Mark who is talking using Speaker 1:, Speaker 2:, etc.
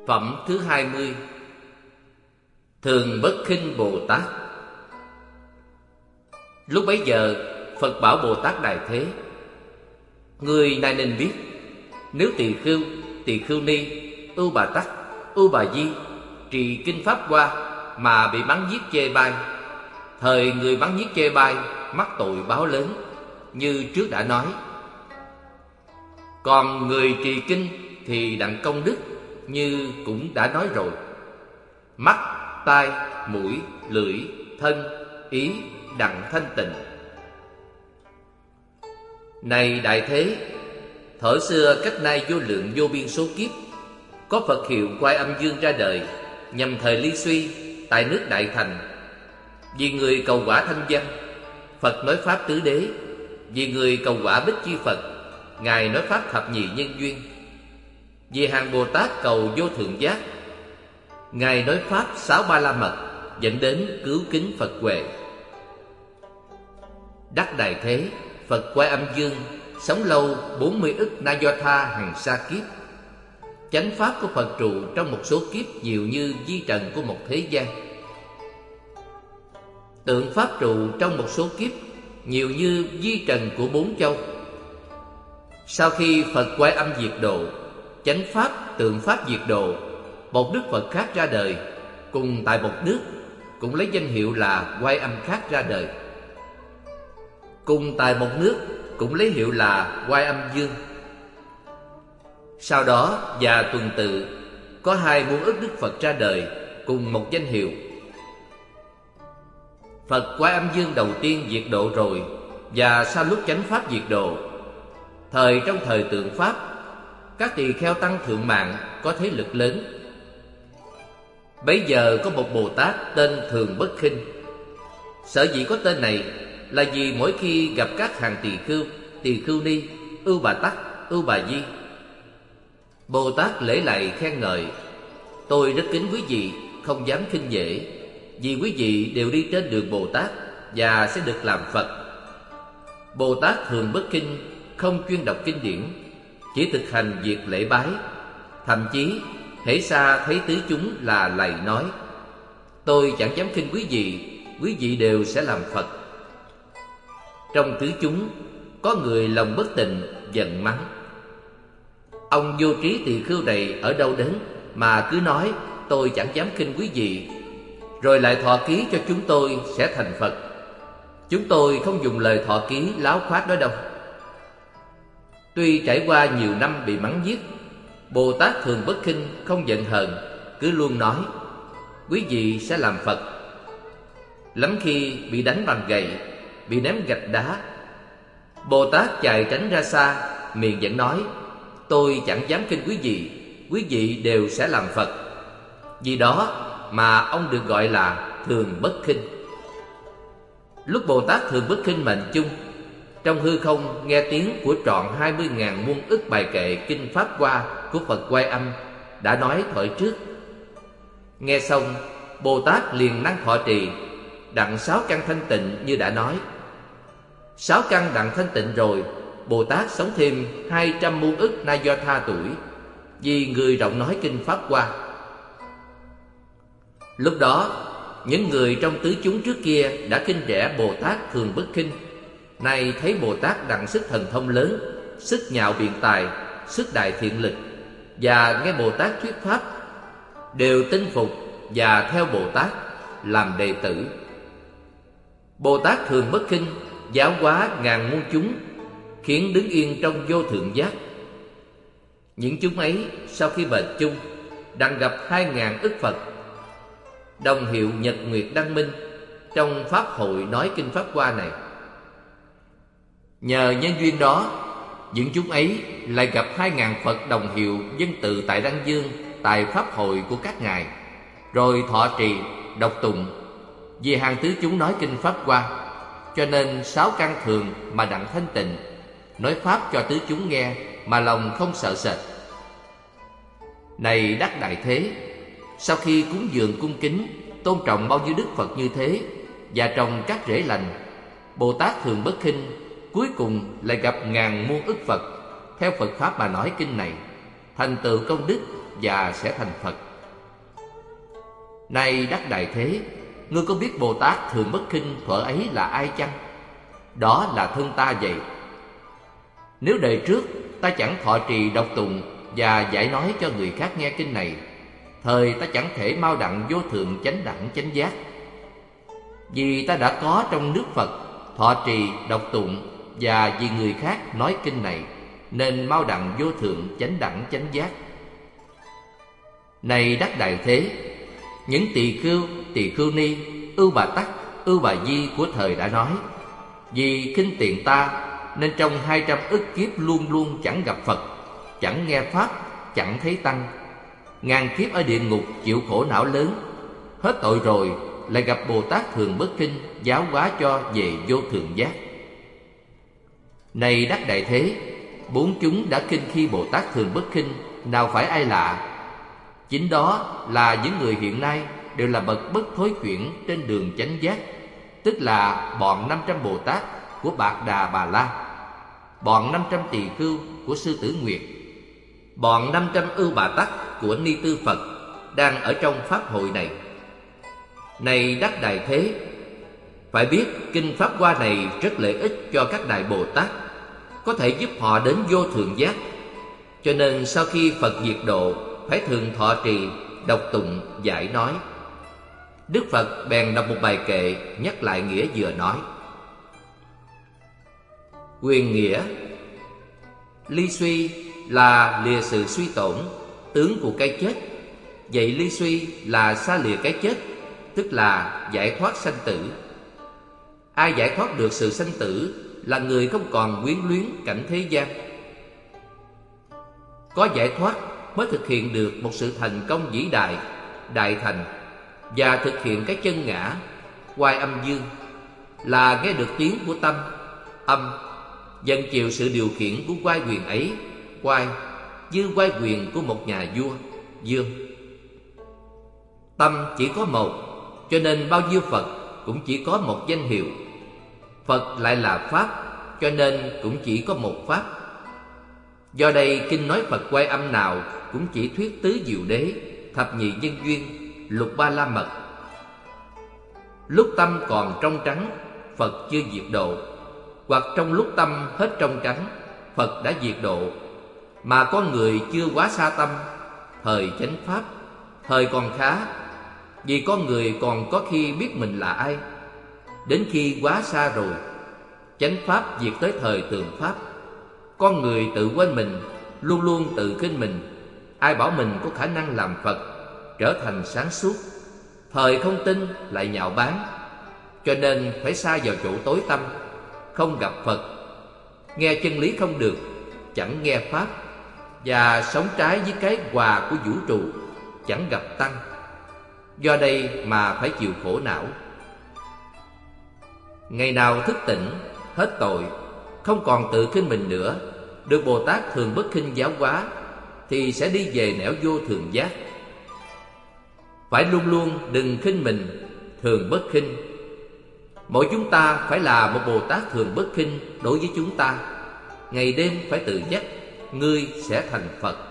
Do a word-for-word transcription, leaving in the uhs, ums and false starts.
Speaker 1: Phẩm thứ hai mươi. Thường Bất Khinh Bồ Tát. Lúc bấy giờ Phật bảo Bồ Tát Đại Thế: Người này nên biết, nếu Tỳ Khưu, Tỳ Khưu Ni, Ưu Bà Tắc, Ưu Bà Di trì kinh Pháp Hoa mà bị mắng giết chê bai, thời người mắng giết chê bai mắc tội báo lớn, như trước đã nói. Còn người trì kinh thì đặng công đức, như cũng đã nói rồi. Mắt, tai, mũi, lưỡi, thân, ý đặng thanh tịnh. Này Đại Thế, thuở xưa cách nay vô lượng vô biên số kiếp, có Phật hiệu Quai Âm Dương ra đời, nhằm thời ly suy tại nước Đại Thành. Vì người cầu quả thanh văn, Phật nói pháp tứ đế. Vì người cầu quả Bích Chi Phật, Ngài nói pháp thập nhị nhân duyên. Vì hàng Bồ Tát cầu vô thượng giác, Ngài nói pháp sáu ba la mật, dẫn đến cứu kính Phật huệ. Đắc Đại Thế, Phật Quai Âm Dương sống lâu bốn mươi ức na do tha hằng sa kiếp. Chánh pháp của Phật trụ trong một số kiếp nhiều như di trần của một thế gian. Tượng pháp trụ trong một số kiếp nhiều như di trần của bốn châu. Sau khi Phật Quai Âm diệt độ, chánh pháp, tượng pháp diệt độ, một đức Phật khác ra đời, cùng tại một nước, cũng lấy danh hiệu là Quai Âm khác ra đời. Cùng tại một nước, cũng lấy hiệu là Quai Âm Dương. Sau đó và tuần tự, có hai muôn ức đức Phật ra đời, cùng một danh hiệu. Phật Quai Âm Dương đầu tiên diệt độ rồi, và sau lúc chánh pháp diệt độ, thời trong thời tượng pháp, các tỳ kheo tăng thượng mạng có thế lực lớn. Bấy giờ có một Bồ Tát tên Thường Bất Khinh. Sở dĩ có tên này là vì mỗi khi gặp các hàng tỳ khưu, tỳ khưu ni, Ưu Bà Tắc, Ưu Bà Di, Bồ Tát lễ lạy khen ngợi: Tôi rất kính quý vị, không dám khinh dễ, vì quý vị đều đi trên đường Bồ Tát và sẽ được làm Phật. Bồ Tát Thường Bất Khinh không chuyên đọc kinh điển, chỉ thực hành việc lễ bái. Thậm chí hễ xa thấy tứ chúng là lạy nói: Tôi chẳng dám khinh quý vị, quý vị đều sẽ làm Phật. Trong tứ chúng có người lòng bất tịnh, giận mắng: Ông vô trí tỳ khưu này ở đâu đến mà cứ nói tôi chẳng dám khinh quý vị, rồi lại thọ ký cho chúng tôi sẽ thành Phật. Chúng tôi không dùng lời thọ ký láo khoác đó đâu. Tuy trải qua nhiều năm bị mắng giết, Bồ Tát Thường Bất Khinh không giận hờn, cứ luôn nói: Quý vị sẽ làm Phật. Lắm khi bị đánh bằng gậy, bị ném gạch đá, Bồ Tát chạy tránh ra xa, miệng vẫn nói: Tôi chẳng dám khinh quý vị, quý vị đều sẽ làm Phật. Vì đó mà ông được gọi là Thường Bất Khinh. Lúc Bồ Tát Thường Bất Khinh mệnh chung, trong hư không nghe tiếng của trọn hai mươi ngàn muôn ức bài kệ kinh Pháp Hoa của Phật Quai Âm đã nói thuở trước. Nghe xong, Bồ Tát liền năng thọ trì, đặng sáu căn thanh tịnh như đã nói. Sáu căn đặng thanh tịnh rồi, Bồ Tát sống thêm hai trăm muôn ức na do tha tuổi, vì người rộng nói kinh Pháp Hoa. Lúc đó, những người trong tứ chúng trước kia đã khinh rẻ Bồ Tát Thường Bất Khinh, nay thấy Bồ Tát đặng sức thần thông lớn, sức nhạo biện tài, sức đại thiện lực, và nghe Bồ Tát thuyết pháp, đều tin phục và theo Bồ Tát làm đệ tử. Bồ Tát Thường Bất Khinh giáo hóa ngàn muôn chúng, khiến đứng yên trong vô thượng giác. Những chúng ấy sau khi bệt chung, đặng gặp hai ngàn ức Phật, đồng hiệu Nhật Nguyệt Đăng Minh, trong pháp hội nói kinh Pháp Hoa này. Nhờ nhân duyên đó, những chúng ấy lại gặp hai ngàn Phật đồng hiệu dân tự tại Đăng Dương, tại pháp hội của các ngài, rồi thọ trì, đọc tụng. Vì hàng tứ chúng nói kinh Pháp Hoa, cho nên sáu căn thường mà đặng thanh tịnh, nói pháp cho tứ chúng nghe mà lòng không sợ sệt. Này Đắc Đại Thế, sau khi cúng dường cung kính, tôn trọng bao nhiêu đức Phật như thế, và trồng các rễ lành, Bồ Tát Thường Bất Khinh cuối cùng lại gặp ngàn muôn ức Phật theo Phật pháp mà nói kinh này, thành tựu công đức và sẽ thành Phật. Này Đắc Đại Thế, ngươi có biết Bồ Tát Thường Bất Khinh thuở ấy là ai chăng? Đó là thân ta vậy. Nếu đời trước ta chẳng thọ trì đọc tụng và giải nói cho người khác nghe kinh này, thời ta chẳng thể mau đặng vô thượng chánh đẳng chánh giác. Vì ta đã có trong nước Phật thọ trì đọc tụng, và vì người khác nói kinh này, nên mau đặng vô thượng chánh đẳng chánh giác. Này Đắc Đại Thế, những tỳ khưu, tỳ khưu ni, Ưu Bà Tắc, Ưu Bà Di của thời đã nói: vì khinh tiện ta nên trong hai trăm ức kiếp luôn luôn chẳng gặp Phật, chẳng nghe pháp, chẳng thấy tăng. Ngàn kiếp ở địa ngục chịu khổ não lớn, hết tội rồi lại gặp Bồ Tát Thường Bất Khinh giáo hóa cho về vô thượng giác. Này Đắc Đại Thế, bốn chúng đã khinh khi Bồ Tát Thường Bất Khinh nào phải ai lạ. Chính đó là những người hiện nay đều là bậc bất thối chuyển trên đường chánh giác, tức là bọn năm trăm Bồ Tát của Bạc Đà Bà La, bọn năm trăm tỳ khưu của Sư Tử Nguyệt, bọn năm trăm Ưu Bà Tắc của Ni Tư Phật đang ở trong pháp hội này. Này Đắc Đại Thế, phải biết kinh Pháp Hoa này rất lợi ích cho các Đại Bồ Tát, có thể giúp họ đến vô thượng giác. Cho nên sau khi Phật diệt độ, phải thường thọ trì, đọc tụng, giải nói. Đức Phật bèn đọc một bài kệ nhắc lại nghĩa vừa nói. Quyền nghĩa: ly suy là lìa sự suy tổn, tướng của cái chết. Vậy ly suy là xa lìa cái chết, tức là giải thoát sanh tử. Ai giải thoát được sự sanh tử là người không còn quyến luyến cảnh thế gian. Có giải thoát mới thực hiện được một sự thành công vĩ đại, đại thành, và thực hiện cái chân ngã, oai âm dương, là nghe được tiếng của tâm, âm, dần chịu sự điều khiển của oai quyền ấy, oai, như oai quyền của một nhà vua, dương. Tâm chỉ có một, cho nên bao nhiêu Phật cũng chỉ có một danh hiệu. Phật lại là Pháp, cho nên cũng chỉ có một Pháp. Do đây kinh nói Phật Oai Âm nào cũng chỉ thuyết tứ diệu đế, thập nhị nhân duyên, lục ba la mật. Lúc tâm còn trong trắng, Phật chưa diệt độ, hoặc trong lúc tâm hết trong trắng, Phật đã diệt độ. Mà con người chưa quá xa tâm, thời chánh pháp, thời còn khá, vì con người còn có khi biết mình là ai. Đến khi quá xa rồi, chánh pháp diệt tới thời tường pháp, con người tự quên mình, luôn luôn tự khinh mình. Ai bảo mình có khả năng làm Phật, trở thành sáng suốt, thời không tin lại nhạo báng. Cho nên phải xa vào chỗ tối tăm, không gặp Phật, nghe chân lý không được, chẳng nghe pháp, và sống trái với cái hòa của vũ trụ, chẳng gặp tăng. Do đây mà phải chịu khổ não. Ngày nào thức tỉnh, hết tội, không còn tự khinh mình nữa, được Bồ Tát Thường Bất Khinh giáo hóa, thì sẽ đi về nẻo vô thường giác. Phải luôn luôn đừng khinh mình, thường bất khinh. Mỗi chúng ta phải là một Bồ Tát Thường Bất Khinh đối với chúng ta. Ngày đêm phải tự nhắc, ngươi sẽ thành Phật.